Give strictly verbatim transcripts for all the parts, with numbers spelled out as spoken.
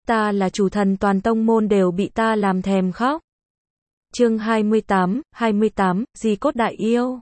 ta là chủ thần toàn tông môn đều bị ta làm thèm khóc. Chương hai mươi tám, hai mươi tám, Di Cốt Đại Yêu.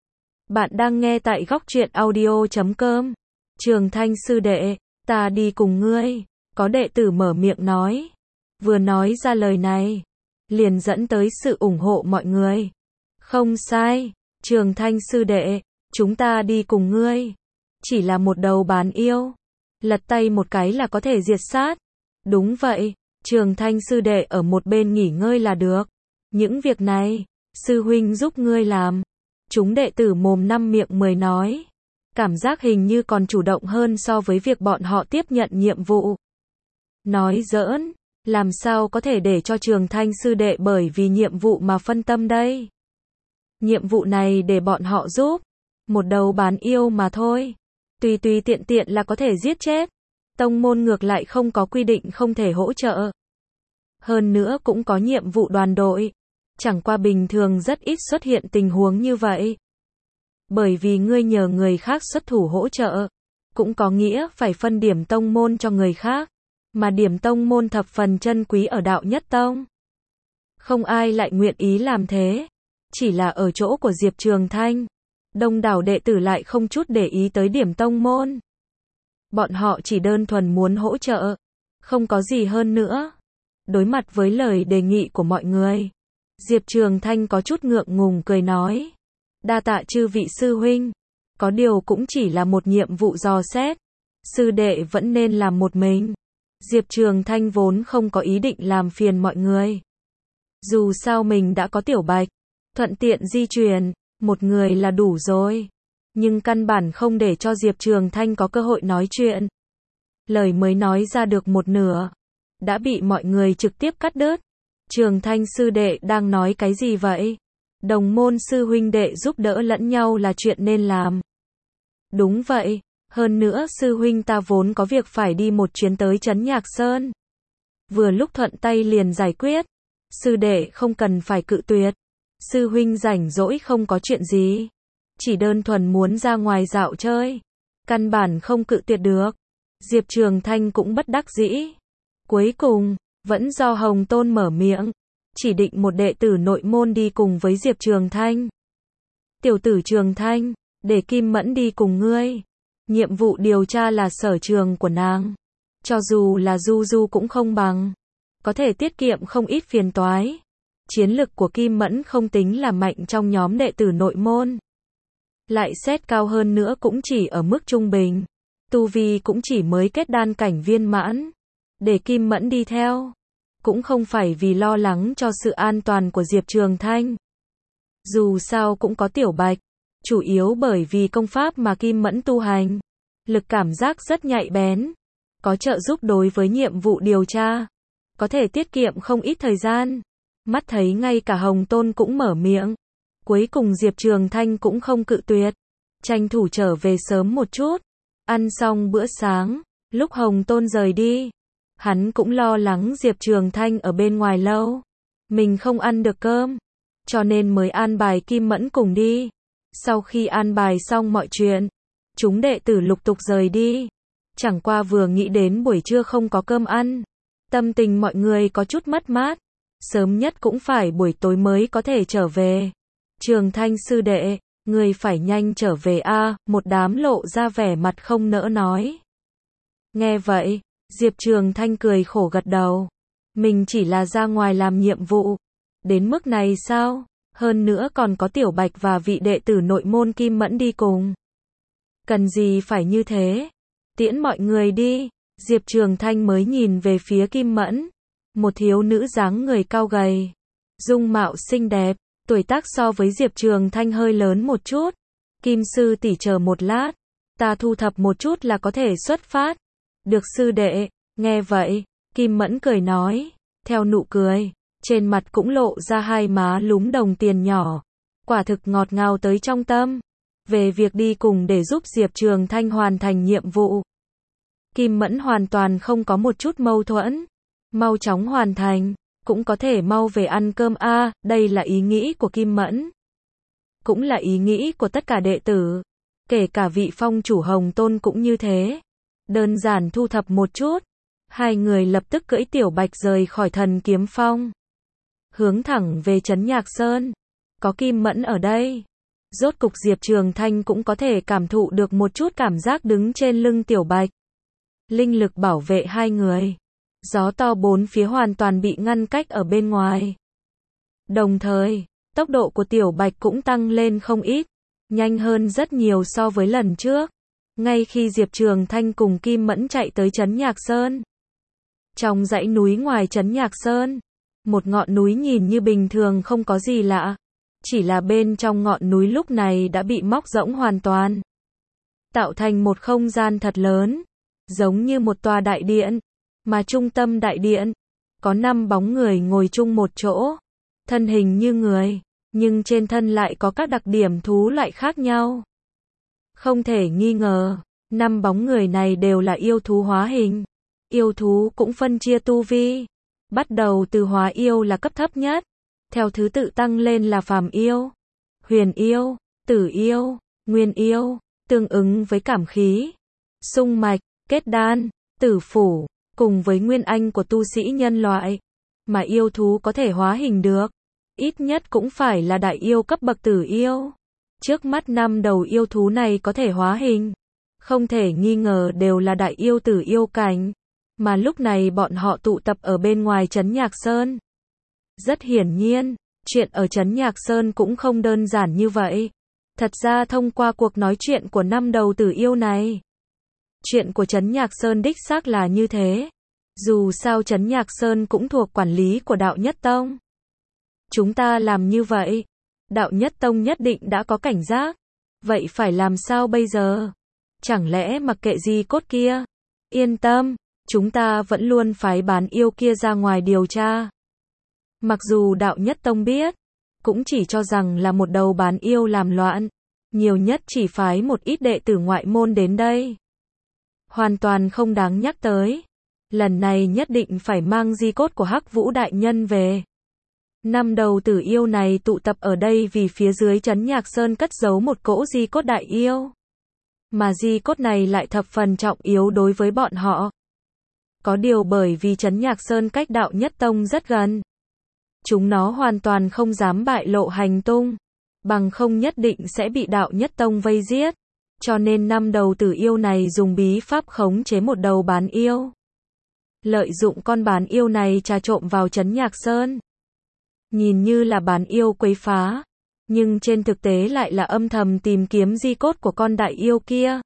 Bạn đang nghe tại góc truyện audio chấm com. Trường Thanh sư đệ, ta đi cùng ngươi. Có đệ tử mở miệng nói. Vừa nói ra lời này, liền dẫn tới sự ủng hộ mọi người. Không sai, Trường Thanh sư đệ, chúng ta đi cùng ngươi. Chỉ là một đầu bán yêu, lật tay một cái là có thể diệt sát. Đúng vậy, Trường Thanh sư đệ ở một bên nghỉ ngơi là được. Những việc này, sư huynh giúp ngươi làm. Chúng đệ tử mồm năm miệng mười nói. Cảm giác hình như còn chủ động hơn so với việc bọn họ tiếp nhận nhiệm vụ. Nói giỡn, làm sao có thể để cho Trường Thanh sư đệ bởi vì nhiệm vụ mà phân tâm đây. Nhiệm vụ này để bọn họ giúp. Một đầu bán yêu mà thôi. Tùy tùy tiện tiện là có thể giết chết. Tông môn ngược lại không có quy định không thể hỗ trợ. Hơn nữa cũng có nhiệm vụ đoàn đội. Chẳng qua bình thường rất ít xuất hiện tình huống như vậy. Bởi vì ngươi nhờ người khác xuất thủ hỗ trợ, cũng có nghĩa phải phân điểm tông môn cho người khác. Mà điểm tông môn thập phần chân quý ở đạo nhất tông. Không ai lại nguyện ý làm thế. Chỉ là ở chỗ của Diệp Trường Thanh. Đông đảo đệ tử lại không chút để ý tới điểm tông môn. Bọn họ chỉ đơn thuần muốn hỗ trợ. Không có gì hơn nữa. Đối mặt với lời đề nghị của mọi người, Diệp Trường Thanh có chút ngượng ngùng cười nói. Đa tạ chư vị sư huynh. Có điều cũng chỉ là một nhiệm vụ dò xét. Sư đệ vẫn nên làm một mình. Diệp Trường Thanh vốn không có ý định làm phiền mọi người. Dù sao mình đã có Tiểu Bạch, thuận tiện di chuyển, một người là đủ rồi. Nhưng căn bản không để cho Diệp Trường Thanh có cơ hội nói chuyện. Lời mới nói ra được một nửa, đã bị mọi người trực tiếp cắt đứt. Trường Thanh sư đệ đang nói cái gì vậy? Đồng môn sư huynh đệ giúp đỡ lẫn nhau là chuyện nên làm. Đúng vậy, hơn nữa sư huynh ta vốn có việc phải đi một chuyến tới Trấn Nhạc Sơn. Vừa lúc thuận tay liền giải quyết. Sư đệ không cần phải cự tuyệt. Sư huynh rảnh rỗi không có chuyện gì. Chỉ đơn thuần muốn ra ngoài dạo chơi. Căn bản không cự tuyệt được. Diệp Trường Thanh cũng bất đắc dĩ. Cuối cùng, vẫn do Hồng Tôn mở miệng. Chỉ định một đệ tử nội môn đi cùng với Diệp Trường Thanh. Tiểu tử Trường Thanh, để Kim Mẫn đi cùng ngươi. Nhiệm vụ điều tra là sở trường của nàng. Cho dù là Du Du cũng không bằng. Có thể tiết kiệm không ít phiền toái. Chiến lực của Kim Mẫn không tính là mạnh trong nhóm đệ tử nội môn. Lại xét cao hơn nữa cũng chỉ ở mức trung bình. Tu vi cũng chỉ mới kết đan cảnh viên mãn. Để Kim Mẫn đi theo. Cũng không phải vì lo lắng cho sự an toàn của Diệp Trường Thanh. Dù sao cũng có Tiểu Bạch. Chủ yếu bởi vì công pháp mà Kim Mẫn tu hành. Lực cảm giác rất nhạy bén. Có trợ giúp đối với nhiệm vụ điều tra. Có thể tiết kiệm không ít thời gian. Mắt thấy ngay cả Hồng Tôn cũng mở miệng. Cuối cùng Diệp Trường Thanh cũng không cự tuyệt. Tranh thủ trở về sớm một chút. Ăn xong bữa sáng, lúc Hồng Tôn rời đi. Hắn cũng lo lắng Diệp Trường Thanh ở bên ngoài lâu. Mình không ăn được cơm. Cho nên mới an bài Kim Mẫn cùng đi. Sau khi an bài xong mọi chuyện, chúng đệ tử lục tục rời đi. Chẳng qua vừa nghĩ đến buổi trưa không có cơm ăn. Tâm tình mọi người có chút mất mát. Sớm nhất cũng phải buổi tối mới có thể trở về. Trường Thanh sư đệ, người phải nhanh trở về a, à, một đám lộ ra vẻ mặt không nỡ nói. Nghe vậy, Diệp Trường Thanh cười khổ gật đầu. Mình chỉ là ra ngoài làm nhiệm vụ. Đến mức này sao? Hơn nữa còn có Tiểu Bạch và vị đệ tử nội môn Kim Mẫn đi cùng. Cần gì phải như thế? Tiễn mọi người đi. Diệp Trường Thanh mới nhìn về phía Kim Mẫn. Một thiếu nữ dáng người cao gầy. Dung mạo xinh đẹp. Tuổi tác so với Diệp Trường Thanh hơi lớn một chút. Kim sư tỷ chờ một lát. Ta thu thập một chút là có thể xuất phát. Được sư đệ. Nghe vậy, Kim Mẫn cười nói. Theo nụ cười, trên mặt cũng lộ ra hai má lúm đồng tiền nhỏ. Quả thực ngọt ngào tới trong tâm. Về việc đi cùng để giúp Diệp Trường Thanh hoàn thành nhiệm vụ. Kim Mẫn hoàn toàn không có một chút mâu thuẫn. Mau chóng hoàn thành, cũng có thể mau về ăn cơm a, à, đây là ý nghĩ của Kim Mẫn. Cũng là ý nghĩ của tất cả đệ tử. Kể cả vị phong chủ Hồng Tôn cũng như thế. Đơn giản thu thập một chút. Hai người lập tức cưỡi tiểu bạch rời khỏi Thần Kiếm Phong, hướng thẳng về trấn Nhạc Sơn. Có Kim Mẫn ở đây, rốt cục Diệp Trường Thanh cũng có thể cảm thụ được một chút cảm giác đứng trên lưng tiểu bạch. Linh lực bảo vệ hai người. Gió to bốn phía hoàn toàn bị ngăn cách ở bên ngoài. Đồng thời, tốc độ của tiểu bạch cũng tăng lên không ít, nhanh hơn rất nhiều so với lần trước. Ngay khi Diệp Trường Thanh cùng Kim Mẫn chạy tới trấn Nhạc Sơn. Trong dãy núi ngoài trấn Nhạc Sơn, một ngọn núi nhìn như bình thường không có gì lạ, chỉ là bên trong ngọn núi lúc này đã bị móc rỗng hoàn toàn, tạo thành một không gian thật lớn, giống như một tòa đại điện, mà trung tâm đại điện có năm bóng người ngồi chung một chỗ, thân hình như người, nhưng trên thân lại có các đặc điểm thú loại khác nhau. Không thể nghi ngờ, năm bóng người này đều là yêu thú hóa hình. Yêu thú cũng phân chia tu vi, bắt đầu từ hóa yêu là cấp thấp nhất, theo thứ tự tăng lên là phàm yêu, huyền yêu, tử yêu, nguyên yêu, tương ứng với cảm khí, xung mạch, kết đan, tử phủ, cùng với nguyên anh của tu sĩ nhân loại. Mà yêu thú có thể hóa hình được, ít nhất cũng phải là đại yêu cấp bậc tử yêu. Trước mắt năm đầu yêu thú này có thể hóa hình, không thể nghi ngờ đều là đại yêu tử yêu cảnh. Mà lúc này bọn họ tụ tập ở bên ngoài trấn Nhạc Sơn. Rất hiển nhiên, chuyện ở trấn Nhạc Sơn cũng không đơn giản như vậy. Thật ra thông qua cuộc nói chuyện của năm đầu tử yêu này, chuyện của trấn Nhạc Sơn đích xác là như thế. Dù sao trấn Nhạc Sơn cũng thuộc quản lý của Đạo Nhất Tông. Chúng ta làm như vậy, Đạo Nhất Tông nhất định đã có cảnh giác. Vậy phải làm sao bây giờ? Chẳng lẽ mặc kệ Di Cốt kia? Yên tâm, chúng ta vẫn luôn phái bán yêu kia ra ngoài điều tra. Mặc dù Đạo Nhất Tông biết, cũng chỉ cho rằng là một đầu bán yêu làm loạn, nhiều nhất chỉ phái một ít đệ tử ngoại môn đến đây. Hoàn toàn không đáng nhắc tới. Lần này nhất định phải mang di cốt của Hắc Vũ đại nhân về. Năm đầu tử yêu này tụ tập ở đây vì phía dưới trấn Nhạc Sơn cất giấu một cỗ di cốt đại yêu. Mà di cốt này lại thập phần trọng yếu đối với bọn họ. Có điều bởi vì trấn Nhạc Sơn cách Đạo Nhất Tông rất gần, chúng nó hoàn toàn không dám bại lộ hành tung, bằng không nhất định sẽ bị Đạo Nhất Tông vây giết. Cho nên năm đầu tử yêu này dùng bí pháp khống chế một đầu bán yêu. Lợi dụng con bán yêu này trà trộn vào trấn Nhạc Sơn. Nhìn như là bán yêu quấy phá, nhưng trên thực tế lại là âm thầm tìm kiếm di cốt của con đại yêu kia.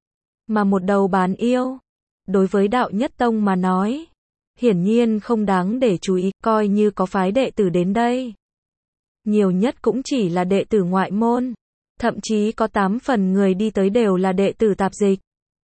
Mà một đầu bán yêu, đối với Đạo Nhất Tông mà nói, hiển nhiên không đáng để chú ý, coi như có phái đệ tử đến đây. Nhiều nhất cũng chỉ là đệ tử ngoại môn, thậm chí có tám phần người đi tới đều là đệ tử tạp dịch.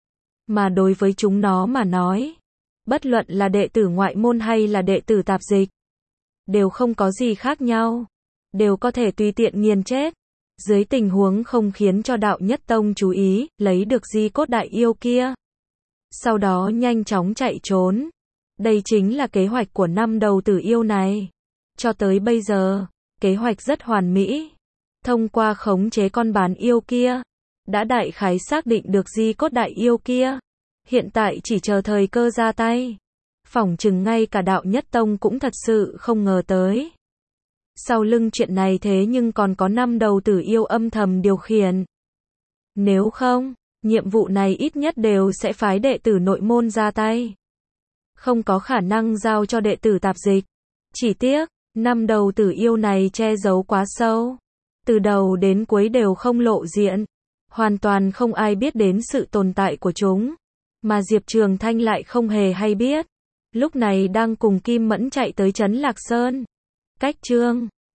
Mà đối với chúng nó mà nói, bất luận là đệ tử ngoại môn hay là đệ tử tạp dịch, đều không có gì khác nhau, đều có thể tùy tiện nghiền chết. Dưới tình huống không khiến cho Đạo Nhất Tông chú ý, lấy được di cốt đại yêu kia, sau đó nhanh chóng chạy trốn. Đây chính là kế hoạch của năm đầu tử yêu này. Cho tới bây giờ, kế hoạch rất hoàn mỹ. Thông qua khống chế con bán yêu kia, đã đại khái xác định được di cốt đại yêu kia. Hiện tại chỉ chờ thời cơ ra tay. Phỏng chừng ngay cả Đạo Nhất Tông cũng thật sự không ngờ tới. Sau lưng chuyện này thế nhưng còn có năm đầu tử yêu âm thầm điều khiển. Nếu không, nhiệm vụ này ít nhất đều sẽ phái đệ tử nội môn ra tay. Không có khả năng giao cho đệ tử tạp dịch. Chỉ tiếc, năm đầu tử yêu này che giấu quá sâu. Từ đầu đến cuối đều không lộ diện. Hoàn toàn không ai biết đến sự tồn tại của chúng. Mà Diệp Trường Thanh lại không hề hay biết. Lúc này đang cùng Kim Mẫn chạy tới trấn Lạc Sơn. Cách chương